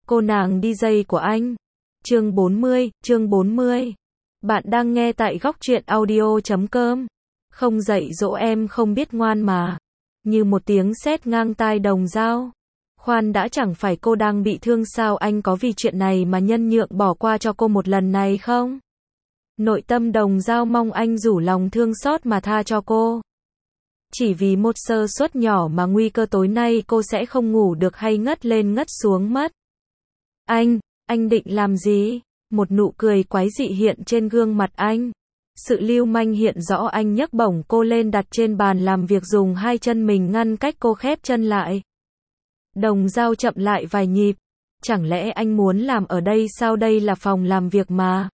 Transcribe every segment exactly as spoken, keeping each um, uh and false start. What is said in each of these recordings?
Cô nàng đi giày của anh. Chương bốn mươi, chương bốn mươi. Bạn đang nghe tại góc truyện audio chấm com. Không dạy dỗ em không biết ngoan mà. Như một tiếng sét ngang tai Đồng Dao. Khoan đã, chẳng phải cô đang bị thương sao, anh có vì chuyện này mà nhân nhượng bỏ qua cho cô một lần này không? Nội tâm Đồng Dao mong anh rủ lòng thương xót mà tha cho cô. Chỉ vì một sơ suất nhỏ mà nguy cơ tối nay cô sẽ không ngủ được hay ngất lên ngất xuống mất. Anh, anh định làm gì? Một nụ cười quái dị hiện trên gương mặt anh. Sự lưu manh hiện rõ, anh nhấc bổng cô lên đặt trên bàn làm việc, dùng hai chân mình ngăn cách cô, khép chân lại. Đồng Dao chậm lại vài nhịp. Chẳng lẽ anh muốn làm ở đây sao? Đây là phòng làm việc mà.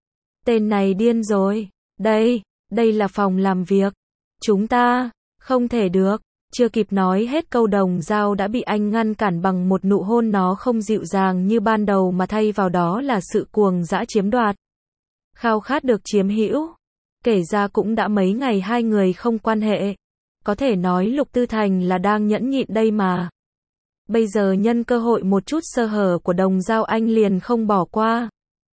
Tên này điên rồi. Đây, đây là phòng làm việc. Chúng ta, không thể được. Chưa kịp nói hết câu, Đồng Dao đã bị anh ngăn cản bằng một nụ hôn, nó không dịu dàng như ban đầu mà thay vào đó là sự cuồng dã chiếm đoạt. Khao khát được chiếm hữu. Kể ra cũng đã mấy ngày hai người không quan hệ. Có thể nói Lục Tư Thành là đang nhẫn nhịn đây mà. Bây giờ nhân cơ hội một chút sơ hở của Đồng Dao, anh liền không bỏ qua.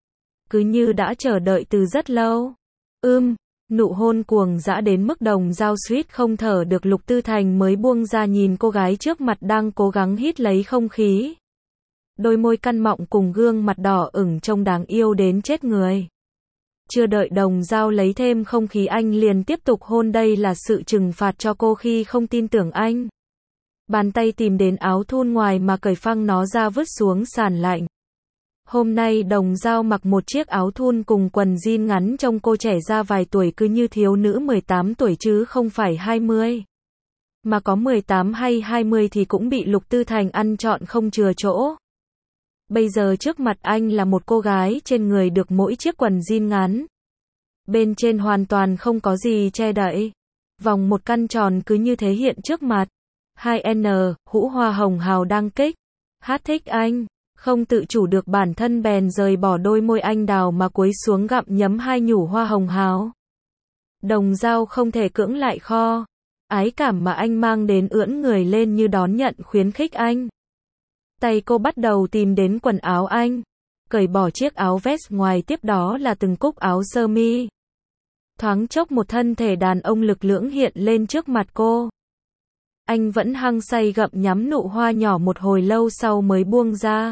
Cứ như đã chờ đợi từ rất lâu. Ưm, nụ hôn cuồng dã đến mức Đồng Dao suýt không thở được, Lục Tư Thành mới buông ra, nhìn cô gái trước mặt đang cố gắng hít lấy không khí. Đôi môi căn mọng cùng gương mặt đỏ ửng trông đáng yêu đến chết người. Chưa đợi Đồng Dao lấy thêm không khí, anh liền tiếp tục hôn, đây là sự trừng phạt cho cô khi không tin tưởng anh. Bàn tay tìm đến áo thun ngoài mà cởi phăng nó ra, vứt xuống sàn lạnh. Hôm nay Đồng Dao mặc một chiếc áo thun cùng quần jean ngắn, trông cô trẻ ra vài tuổi, cứ như thiếu nữ mười tám tuổi chứ không phải hai mươi. Mà có mười tám hay hai mươi thì cũng bị Lục Tư Thành ăn trọn không chừa chỗ. Bây giờ trước mặt anh là một cô gái trên người được mỗi chiếc quần jean ngắn. Bên trên hoàn toàn không có gì che đậy. Vòng một căn tròn cứ như thế hiện trước mặt. hai N, hũ hoa hồng hào đang kích. Hát thích anh. Không tự chủ được bản thân bèn rời bỏ đôi môi anh đào mà cúi xuống gặm nhấm hai nhủ hoa hồng hào. Đồng Dao không thể cưỡng lại kho ái cảm mà anh mang đến, ưỡn người lên như đón nhận khuyến khích anh. Tay cô bắt đầu tìm đến quần áo anh. Cởi bỏ chiếc áo vest ngoài, tiếp đó là từng cúc áo sơ mi. Thoáng chốc một thân thể đàn ông lực lưỡng hiện lên trước mặt cô. Anh vẫn hăng say gặm nhắm nụ hoa nhỏ một hồi lâu sau mới buông ra.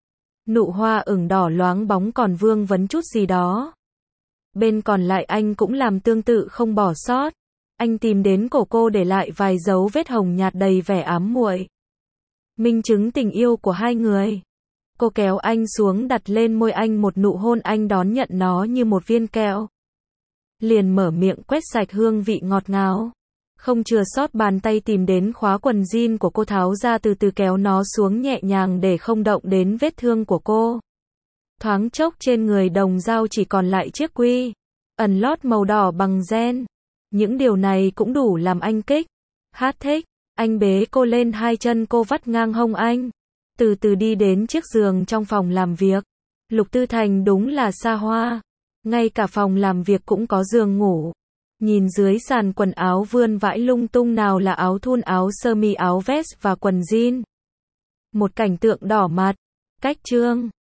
Nụ hoa ửng đỏ loáng bóng còn vương vấn chút gì đó. Bên còn lại anh cũng làm tương tự, không bỏ sót. Anh tìm đến cổ cô, để lại vài dấu vết hồng nhạt đầy vẻ ám muội. Minh chứng tình yêu của hai người. Cô kéo anh xuống, đặt lên môi anh một nụ hôn, anh đón nhận nó như một viên kẹo. Liền mở miệng quét sạch hương vị ngọt ngào. Không chừa sót, bàn tay tìm đến khóa quần jean của cô, tháo ra, từ từ kéo nó xuống nhẹ nhàng để không động đến vết thương của cô. Thoáng chốc trên người Đồng Dao chỉ còn lại chiếc quy ẩn lót màu đỏ bằng ren. Những điều này cũng đủ làm anh kích. Hát thích. Anh bế cô lên, hai chân cô vắt ngang hông anh. Từ từ đi đến chiếc giường trong phòng làm việc. Lục Tư Thành đúng là xa hoa. Ngay cả phòng làm việc cũng có giường ngủ. Nhìn dưới sàn quần áo vươn vãi lung tung, nào là áo thun, áo sơ mi, áo vest và quần jean. Một cảnh tượng đỏ mặt. Cách chương.